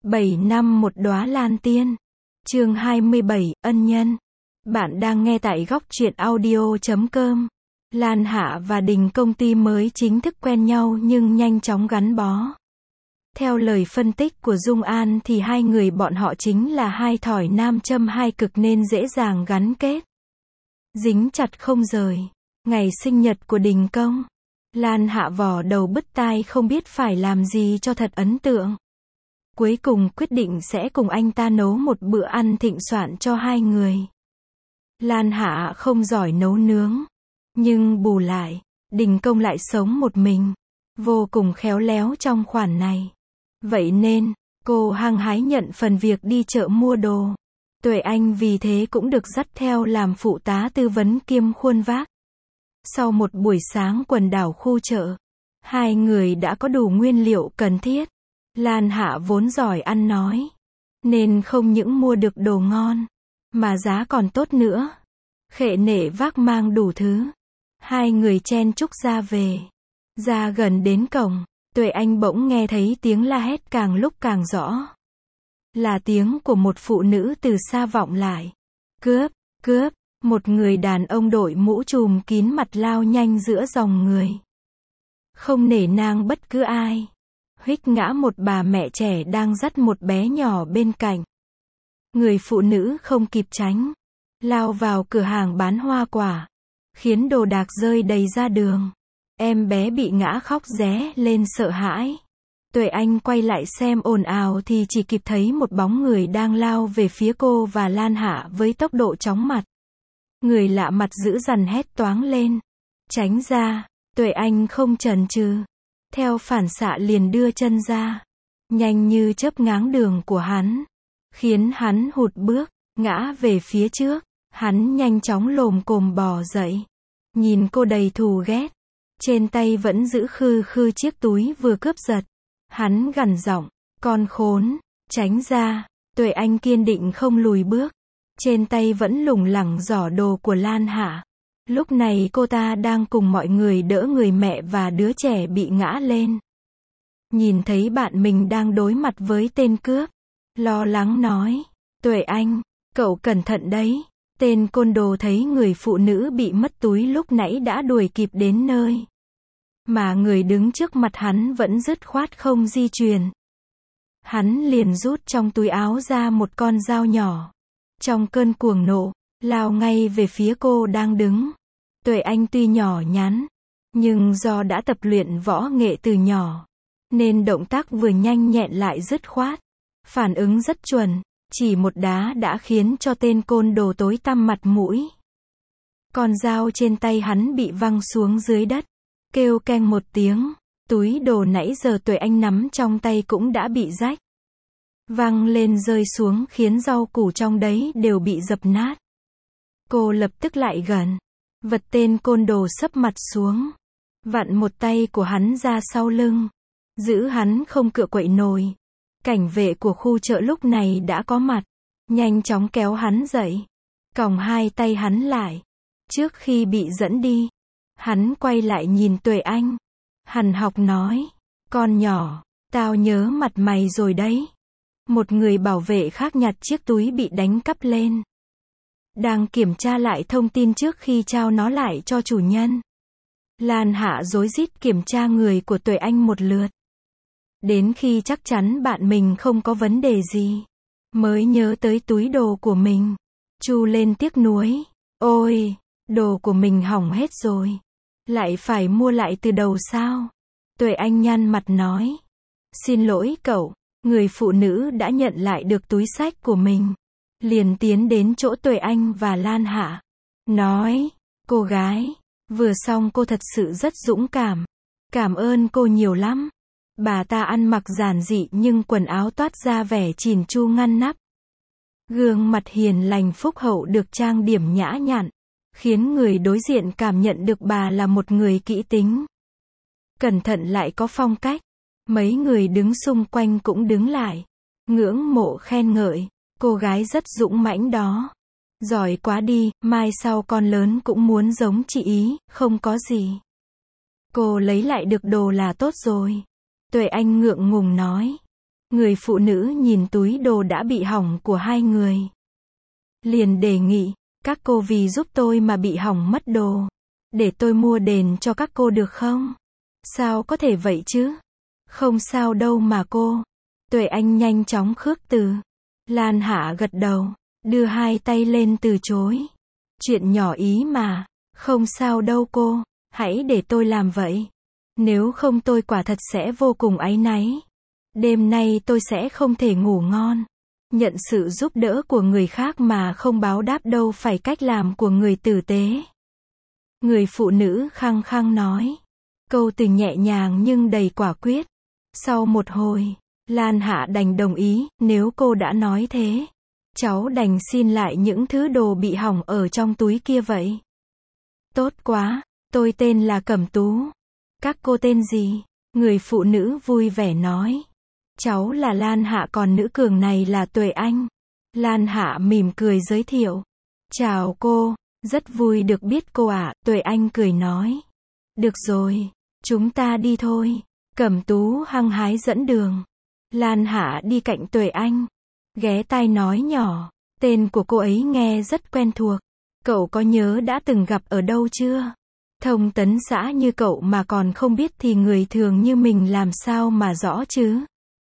7 năm một đóa lan tiên. Chương 27, ân nhân. Bạn đang nghe tại góc truyện audio.com. Lan Hạ và Đình Công Ty mới chính thức quen nhau nhưng nhanh chóng gắn bó. Theo lời phân tích của Dung An thì hai người bọn họ chính là hai thỏi nam châm hai cực nên dễ dàng gắn kết. Dính chặt không rời. Ngày sinh nhật của Đình Công, Lan Hạ vò đầu bứt tai không biết phải làm gì cho thật ấn tượng. Cuối cùng quyết định sẽ cùng anh ta nấu một bữa ăn thịnh soạn cho hai người. Lan Hạ không giỏi nấu nướng, nhưng bù lại, Đình Công lại sống một mình, vô cùng khéo léo trong khoản này. Vậy nên, cô hăng hái nhận phần việc đi chợ mua đồ. Tuệ Anh vì thế cũng được dắt theo làm phụ tá tư vấn kiêm khuôn vác. Sau một buổi sáng quần đảo khu chợ, hai người đã có đủ nguyên liệu cần thiết. Lan Hạ vốn giỏi ăn nói, nên không những mua được đồ ngon, mà giá còn tốt nữa. Khệ nệ vác mang đủ thứ. Hai người chen chúc ra về. Ra gần đến cổng, Tuệ Anh bỗng nghe thấy tiếng la hét càng lúc càng rõ. Là tiếng của một phụ nữ từ xa vọng lại. Cướp, cướp, một người đàn ông đội mũ trùm kín mặt lao nhanh giữa dòng người. Không nể nang bất cứ ai. Huých ngã một bà mẹ trẻ đang dắt một bé nhỏ bên cạnh. Người phụ nữ không kịp tránh, lao vào cửa hàng bán hoa quả, khiến đồ đạc rơi đầy ra đường. Em bé bị ngã khóc ré lên sợ hãi. Tuệ Anh quay lại xem ồn ào thì chỉ kịp thấy một bóng người đang lao về phía cô và Lan Hạ với tốc độ chóng mặt. Người lạ mặt dữ dằn hét toáng lên. Tránh ra, Tuệ Anh không chần chừ. Theo phản xạ liền đưa chân ra. Nhanh như chớp ngáng đường của hắn. Khiến hắn hụt bước, ngã về phía trước. Hắn nhanh chóng lồm cồm bò dậy. Nhìn cô đầy thù ghét. Trên tay vẫn giữ khư khư chiếc túi vừa cướp giật. Hắn gằn giọng, con khốn, tránh ra. Tuệ Anh kiên định không lùi bước. Trên tay vẫn lủng lẳng giỏ đồ của Lan Hạ. Lúc này cô ta đang cùng mọi người đỡ người mẹ và đứa trẻ bị ngã lên. Nhìn thấy bạn mình đang đối mặt với tên cướp, lo lắng nói, Tuệ Anh, cậu cẩn thận đấy. Tên côn đồ thấy người phụ nữ bị mất túi lúc nãy đã đuổi kịp đến nơi. Mà người đứng trước mặt hắn vẫn dứt khoát không di chuyển. Hắn liền rút trong túi áo ra một con dao nhỏ. Trong cơn cuồng nộ, lao ngay về phía cô đang đứng. Tuệ Anh tuy nhỏ nhắn, nhưng do đã tập luyện võ nghệ từ nhỏ, nên động tác vừa nhanh nhẹn lại dứt khoát. Phản ứng rất chuẩn, chỉ một đá đã khiến cho tên côn đồ tối tăm mặt mũi. Con dao trên tay hắn bị văng xuống dưới đất, kêu keng một tiếng, túi đồ nãy giờ Tuệ Anh nắm trong tay cũng đã bị rách. Văng lên rơi xuống khiến rau củ trong đấy đều bị dập nát. Cô lập tức lại gần, vật tên côn đồ sấp mặt xuống, vặn một tay của hắn ra sau lưng, giữ hắn không cựa quậy nổi. Cảnh vệ của khu chợ lúc này đã có mặt, nhanh chóng kéo hắn dậy, còng hai tay hắn lại. Trước khi bị dẫn đi, hắn quay lại nhìn Tuệ Anh, hằn học nói, con nhỏ, tao nhớ mặt mày rồi đấy. Một người bảo vệ khác nhặt chiếc túi bị đánh cắp lên, đang kiểm tra lại thông tin trước khi trao nó lại cho chủ nhân. Lan Hạ rối rít kiểm tra người của Tuệ Anh một lượt. Đến khi chắc chắn bạn mình không có vấn đề gì, mới nhớ tới túi đồ của mình. Chu lên tiếc nuối, ôi, đồ của mình hỏng hết rồi. Lại phải mua lại từ đầu sao? Tuệ Anh nhăn mặt nói, xin lỗi cậu. Người phụ nữ đã nhận lại được túi xách của mình, liền tiến đến chỗ Tuệ Anh và Lan Hạ, nói, cô gái, vừa xong cô thật sự rất dũng cảm. Cảm ơn cô nhiều lắm. Bà ta ăn mặc giản dị nhưng quần áo toát ra vẻ chỉn chu ngăn nắp. Gương mặt hiền lành phúc hậu được trang điểm nhã nhặn, khiến người đối diện cảm nhận được bà là một người kỹ tính, cẩn thận lại có phong cách. Mấy người đứng xung quanh cũng đứng lại, ngưỡng mộ khen ngợi, cô gái rất dũng mãnh đó. Giỏi quá đi, mai sau con lớn cũng muốn giống chị ý, không có gì. Cô lấy lại được đồ là tốt rồi. Tuệ Anh ngượng ngùng nói. Người phụ nữ nhìn túi đồ đã bị hỏng của hai người. Liền đề nghị, các cô vì giúp tôi mà bị hỏng mất đồ. Để tôi mua đền cho các cô được không? Sao có thể vậy chứ? Không sao đâu mà cô. Tuệ Anh nhanh chóng khước từ. Lan Hạ gật đầu, đưa hai tay lên từ chối. Chuyện nhỏ ý mà, không sao đâu cô, hãy để tôi làm vậy. Nếu không tôi quả thật sẽ vô cùng áy náy. Đêm nay tôi sẽ không thể ngủ ngon. Nhận sự giúp đỡ của người khác mà không báo đáp đâu phải cách làm của người tử tế. Người phụ nữ khăng khăng nói. Câu từ nhẹ nhàng nhưng đầy quả quyết. Sau một hồi, Lan Hạ đành đồng ý, nếu cô đã nói thế. Cháu đành xin lại những thứ đồ bị hỏng ở trong túi kia vậy. Tốt quá, tôi tên là Cẩm Tú. Các cô tên gì? Người phụ nữ vui vẻ nói. Cháu là Lan Hạ còn nữ cường này là Tuệ Anh. Lan Hạ mỉm cười giới thiệu. Chào cô, rất vui được biết cô ạ, Tuệ Anh cười nói. Được rồi, chúng ta đi thôi. Cẩm Tú hăng hái dẫn đường. Lan Hạ đi cạnh Tuệ Anh. Ghé tai nói nhỏ, tên của cô ấy nghe rất quen thuộc. Cậu có nhớ đã từng gặp ở đâu chưa? Thông tấn xã như cậu mà còn không biết thì người thường như mình làm sao mà rõ chứ?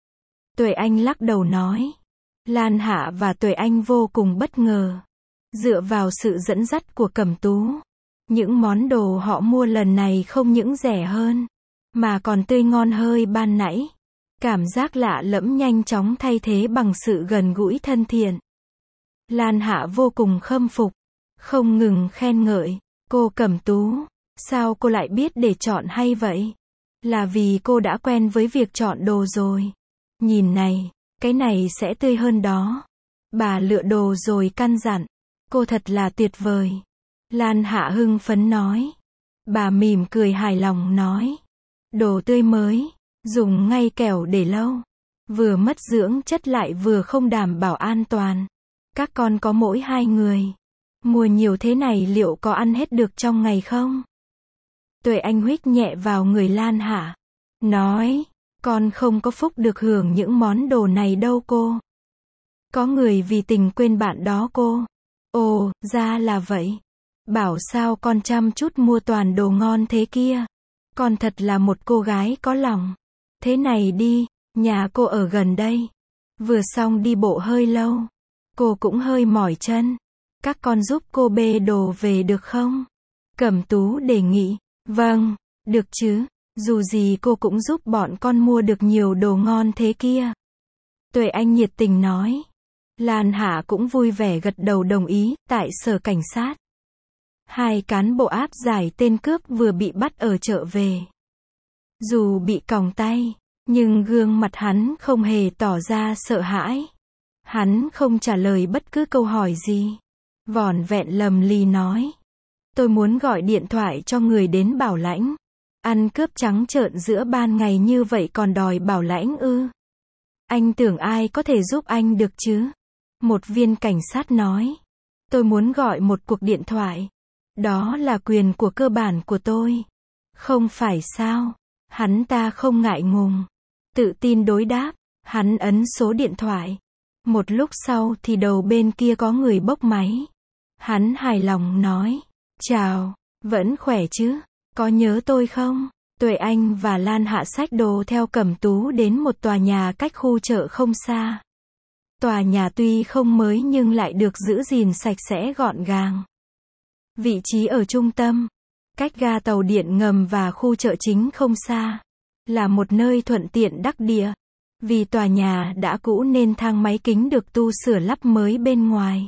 Tuệ Anh lắc đầu nói. Lan Hạ và Tuệ Anh vô cùng bất ngờ. Dựa vào sự dẫn dắt của Cẩm Tú, những món đồ họ mua lần này không những rẻ hơn, mà còn tươi ngon hơn ban nãy. Cảm giác lạ lẫm nhanh chóng thay thế bằng sự gần gũi thân thiện. Lan Hạ vô cùng khâm phục, không ngừng khen ngợi. Cô Cẩm Tú, sao cô lại biết để chọn hay vậy? Là vì cô đã quen với việc chọn đồ rồi. Nhìn này, cái này sẽ tươi hơn đó. Bà lựa đồ rồi căn dặn. Cô thật là tuyệt vời. Lan Hạ hưng phấn nói. Bà mỉm cười hài lòng nói. Đồ tươi mới, dùng ngay kẻo để lâu. Vừa mất dưỡng chất lại vừa không đảm bảo an toàn. Các con có mỗi 2 người. Mua nhiều thế này liệu có ăn hết được trong ngày không? Tuệ Anh huých nhẹ vào người Lan Hạ. Nói, con không có phúc được hưởng những món đồ này đâu cô. Có người vì tình quên bạn đó cô. Ồ, ra là vậy. Bảo sao con chăm chút mua toàn đồ ngon thế kia. Con thật là một cô gái có lòng. Thế này đi, nhà cô ở gần đây. Vừa xong đi bộ hơi lâu. Cô cũng hơi mỏi chân. Các con giúp cô bê đồ về được không? Cẩm Tú đề nghị. Vâng, được chứ. Dù gì cô cũng giúp bọn con mua được nhiều đồ ngon thế kia. Tuệ Anh nhiệt tình nói. Lan Hạ cũng vui vẻ gật đầu đồng ý. Tại sở cảnh sát, 2 cán bộ áp giải tên cướp vừa bị bắt ở chợ về. Dù bị còng tay, nhưng gương mặt hắn không hề tỏ ra sợ hãi. Hắn không trả lời bất cứ câu hỏi gì. Vỏn vẹn lầm lì nói. Tôi muốn gọi điện thoại cho người đến bảo lãnh. Ăn cướp trắng trợn giữa ban ngày như vậy còn đòi bảo lãnh ư? Anh tưởng ai có thể giúp anh được chứ? Một viên cảnh sát nói. Tôi muốn gọi một cuộc điện thoại. Đó là quyền của cơ bản của tôi. Không phải sao? Hắn ta không ngại ngùng. Tự tin đối đáp. Hắn ấn số điện thoại. Một lúc sau thì đầu bên kia có người bốc máy. Hắn hài lòng nói. Chào, vẫn khỏe chứ? Có nhớ tôi không? Tuệ Anh và Lan Hạ xách đồ theo Cẩm Tú đến một tòa nhà cách khu chợ không xa. Tòa nhà tuy không mới nhưng lại được giữ gìn sạch sẽ gọn gàng. Vị trí ở trung tâm, cách ga tàu điện ngầm và khu chợ chính không xa. Là một nơi thuận tiện đắc địa. Vì tòa nhà đã cũ nên thang máy kính được tu sửa lắp mới bên ngoài.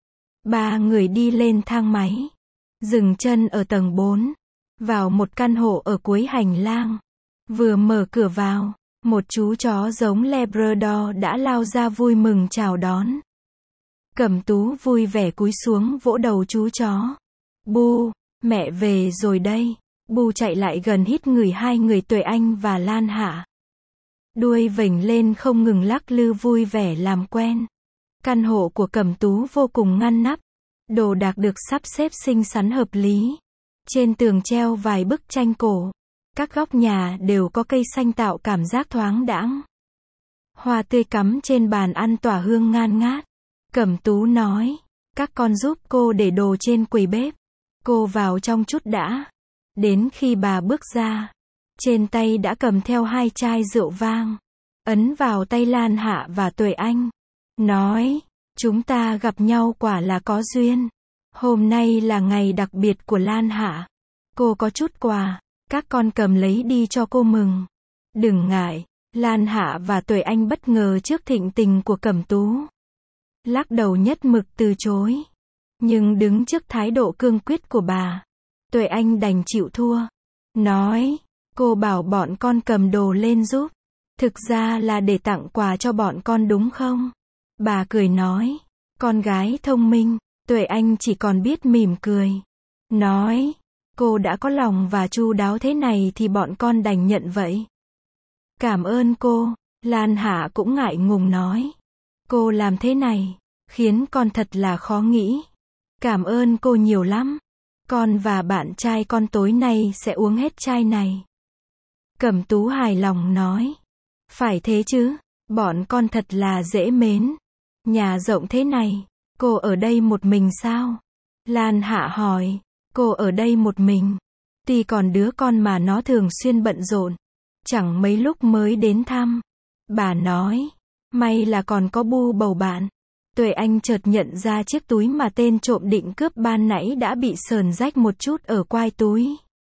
3 người đi lên thang máy. Dừng chân ở tầng 4. Vào một căn hộ ở cuối hành lang. Vừa mở cửa vào, một chú chó giống Labrador đã lao ra vui mừng chào đón. Cẩm Tú vui vẻ cúi xuống vỗ đầu chú chó. Bu, mẹ về rồi đây. Bu chạy lại gần hít ngửi 2 người Tuệ Anh và Lan Hạ. Đuôi vểnh lên không ngừng lắc lư vui vẻ làm quen. Căn hộ của Cẩm Tú vô cùng ngăn nắp. Đồ đạc được sắp xếp xinh xắn hợp lý. Trên tường treo vài bức tranh cổ. Các góc nhà đều có cây xanh tạo cảm giác thoáng đãng. Hoa tươi cắm trên bàn ăn tỏa hương ngan ngát. Cẩm Tú nói, các con giúp cô để đồ trên quầy bếp. Cô vào trong chút đã. Đến khi bà bước ra, trên tay đã cầm theo 2 chai rượu vang. Ấn vào tay Lan Hạ và Tuệ Anh. Nói, chúng ta gặp nhau quả là có duyên. Hôm nay là ngày đặc biệt của Lan Hạ. Cô có chút quà, các con cầm lấy đi cho cô mừng. Đừng ngại. Lan Hạ và Tuệ Anh bất ngờ trước thịnh tình của Cẩm Tú. Lắc đầu nhất mực từ chối. Nhưng đứng trước thái độ cương quyết của bà, Tuệ Anh đành chịu thua. Nói, cô bảo bọn con cầm đồ lên giúp. Thực ra là để tặng quà cho bọn con đúng không? Bà cười nói, con gái thông minh. Tuệ Anh chỉ còn biết mỉm cười. Nói, cô đã có lòng và chu đáo thế này thì bọn con đành nhận vậy. Cảm ơn cô. Lan Hạ cũng ngại ngùng nói. Cô làm thế này, khiến con thật là khó nghĩ. Cảm ơn cô nhiều lắm. Con và bạn trai con tối nay sẽ uống hết chai này. Cẩm Tú hài lòng nói. Phải thế chứ, bọn con thật là dễ mến. Nhà rộng thế này, cô ở đây một mình sao? Lan Hạ hỏi, cô ở đây một mình. Tuy còn đứa con mà nó thường xuyên bận rộn, chẳng mấy lúc mới đến thăm. Bà nói, may là còn có Bu bầu bạn. Tuệ Anh chợt nhận ra chiếc túi mà tên trộm định cướp ban nãy đã bị sờn rách một chút ở quai túi.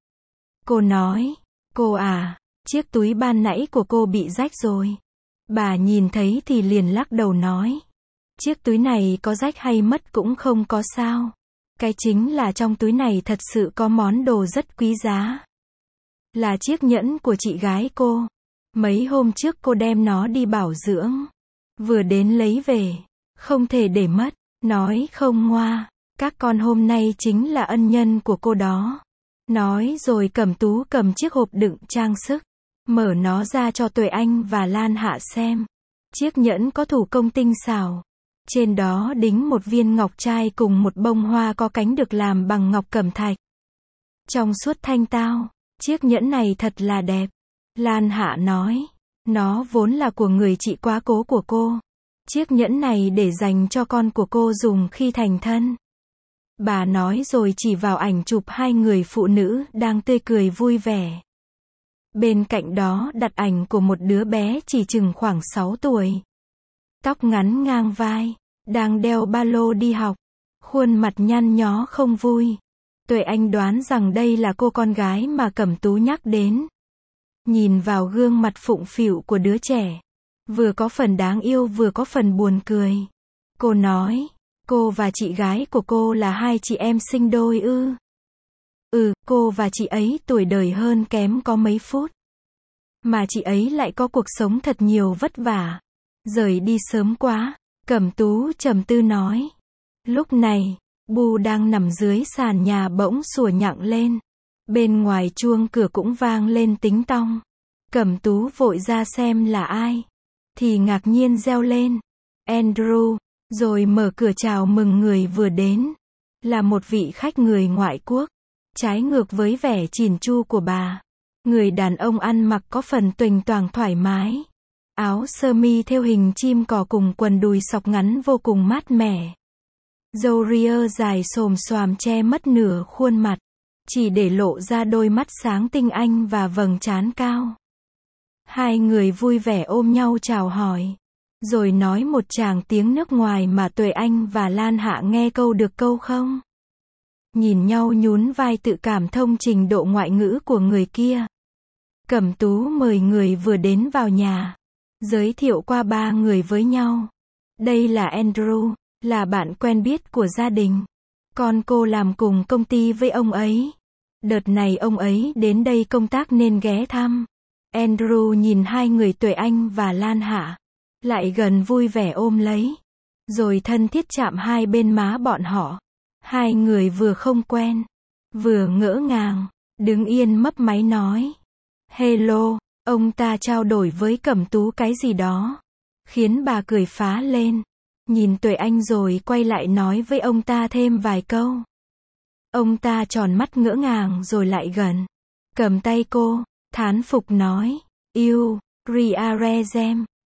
Cô nói, cô à, chiếc túi ban nãy của cô bị rách rồi. Bà nhìn thấy thì liền lắc đầu nói, chiếc túi này có rách hay mất cũng không có sao. Cái chính là trong túi này thật sự có món đồ rất quý giá. Là chiếc nhẫn của chị gái cô. Mấy hôm trước cô đem nó đi bảo dưỡng. Vừa đến lấy về. Không thể để mất. Nói không ngoa. Các con hôm nay chính là ân nhân của cô đó. Nói rồi Cẩm Tú cầm chiếc hộp đựng trang sức. Mở nó ra cho Tuệ Anh và Lan Hạ xem. Chiếc nhẫn có thủ công tinh xảo. Trên đó đính một viên ngọc trai cùng một bông hoa có cánh được làm bằng ngọc cẩm thạch. Trong suốt thanh tao. Chiếc nhẫn này thật là đẹp. Lan Hạ nói. Nó vốn là của người chị quá cố của cô. Chiếc nhẫn này để dành cho con của cô dùng khi thành thân. Bà nói rồi chỉ vào ảnh chụp 2 người phụ nữ đang tươi cười vui vẻ. Bên cạnh đó đặt ảnh của một đứa bé chỉ chừng khoảng 6 tuổi. Tóc ngắn ngang vai. Đang đeo ba lô đi học. Khuôn mặt nhăn nhó không vui. Tuệ Anh đoán rằng đây là cô con gái mà Cẩm Tú nhắc đến. Nhìn vào gương mặt phụng phịu của đứa trẻ. Vừa có phần đáng yêu vừa có phần buồn cười. Cô nói, cô và chị gái của cô là 2 chị em sinh đôi ư? Cô và chị ấy tuổi đời hơn kém có mấy phút. Mà chị ấy lại có cuộc sống thật nhiều vất vả. Rời đi sớm quá. Cẩm Tú trầm tư nói. Lúc này, Bu đang nằm dưới sàn nhà bỗng sủa nhặng lên. Bên ngoài chuông cửa cũng vang lên tính tong. Cẩm Tú vội ra xem là ai. Thì ngạc nhiên reo lên. Andrew. Rồi mở cửa chào mừng người vừa đến. Là một vị khách người ngoại quốc. Trái ngược với vẻ chỉn chu của bà. Người đàn ông ăn mặc có phần tuềnh toàng thoải mái. Áo sơ mi thêu hình chim cò cùng quần đùi sọc ngắn vô cùng mát mẻ. Râu ria dài xồm xoàm che mất nửa khuôn mặt. Chỉ để lộ ra đôi mắt sáng tinh anh và vầng trán cao. 2 người vui vẻ ôm nhau chào hỏi. Rồi nói một tràng tiếng nước ngoài mà Tuệ Anh và Lan Hạ nghe câu được câu không. Nhìn nhau nhún vai tự cảm thông trình độ ngoại ngữ của người kia. Cẩm Tú mời người vừa đến vào nhà. Giới thiệu qua 3 người với nhau. Đây là Andrew, là bạn quen biết của gia đình. Con cô làm cùng công ty với ông ấy. Đợt này ông ấy đến đây công tác nên ghé thăm. Andrew nhìn 2 người Tuệ Anh và Lan Hạ. Lại gần vui vẻ ôm lấy. Rồi thân thiết chạm 2 bên má bọn họ. 2 người vừa không quen. Vừa ngỡ ngàng. Đứng yên mấp máy nói. Hello. Ông ta trao đổi với Cẩm Tú cái gì đó. Khiến bà cười phá lên. Nhìn Tuệ Anh rồi quay lại nói với ông ta thêm vài câu. Ông ta tròn mắt ngỡ ngàng rồi lại gần. Cầm tay cô, thán phục nói. Yêu, Ria Rezem.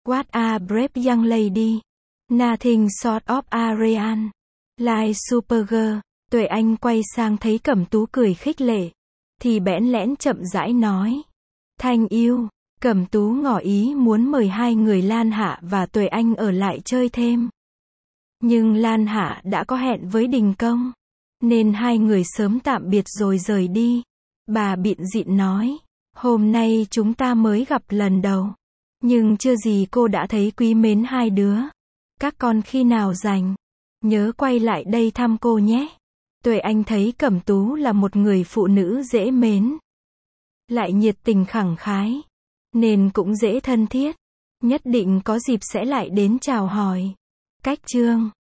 What a brave young lady. Nothing short of a real life supergirl. Tuệ Anh quay sang thấy Cẩm Tú cười khích lệ, thì bẽn lẽn chậm rãi nói. Thanh yêu. Cẩm Tú ngỏ ý muốn mời hai người Lan Hạ và Tuệ Anh ở lại chơi thêm. Nhưng Lan Hạ đã có hẹn với Đình Công, nên hai người sớm tạm biệt rồi rời đi. Bà bịn dịn nói, hôm nay chúng ta mới gặp lần đầu, nhưng chưa gì cô đã thấy quý mến hai đứa. Các con khi nào rảnh, nhớ quay lại đây thăm cô nhé. Tuệ Anh thấy Cẩm Tú là một người phụ nữ dễ mến, lại nhiệt tình khẳng khái, nên cũng dễ thân thiết. Nhất định có dịp sẽ lại đến chào hỏi. Cách chương